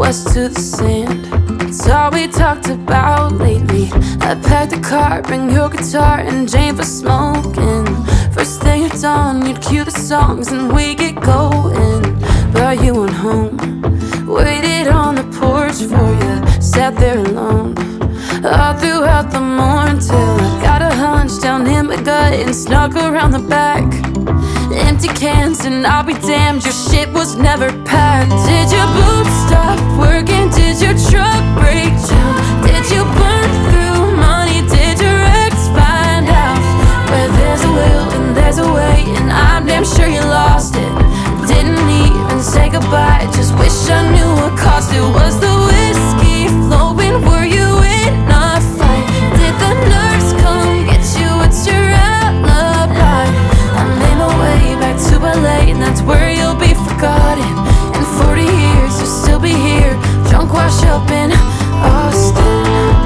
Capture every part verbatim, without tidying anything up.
us to the sand. It's all we talked about lately. I packed the car, bring your guitar and Jane for smoking. First thing at dawn, you'd cue the songs and we get going. But you went home, waited on the porch for you, sat there alone all throughout the morning till I got a hunch down in my gut and snuck around the back. Empty cans and I'll be damned, your shit was never packed. Did your boots stop working? Did your truck break down? Did you burn through money? Did your ex find out? Where there's a will and there's a way, and I'm damn sure you lost it. Didn't even say goodbye, just wish I knew what cost it. Was the whiskey flowing? Were you in a fight? Did the nurse come get you? What's your alibi? I made my way back to L A, and that's where you'll be forgotten. In forty years you'll still be here, drunk wash up in Austin.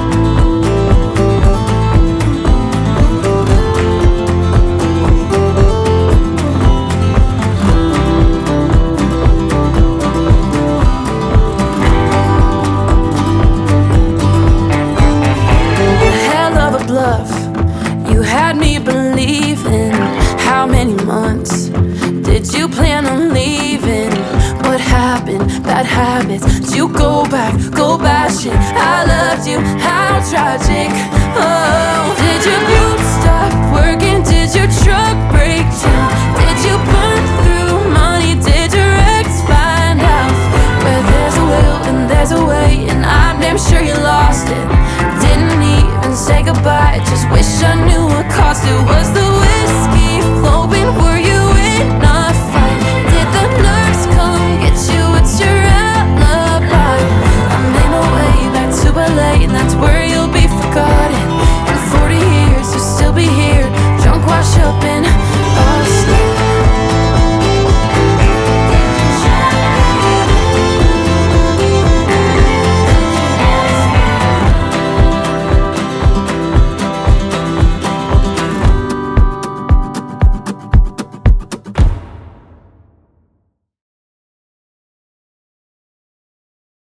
You had me believing. How many months did you plan on leaving? What happened? Bad habits. Did you go back, go bashing? I loved you, how tragic. Oh, did your boots stop working? Did your truck break down? Did you burn through money? Did your ex find out? Where there's a will and there's a way, and I'm damn sure you lost it. Didn't even say goodbye, just wish I knew what cost it. Was the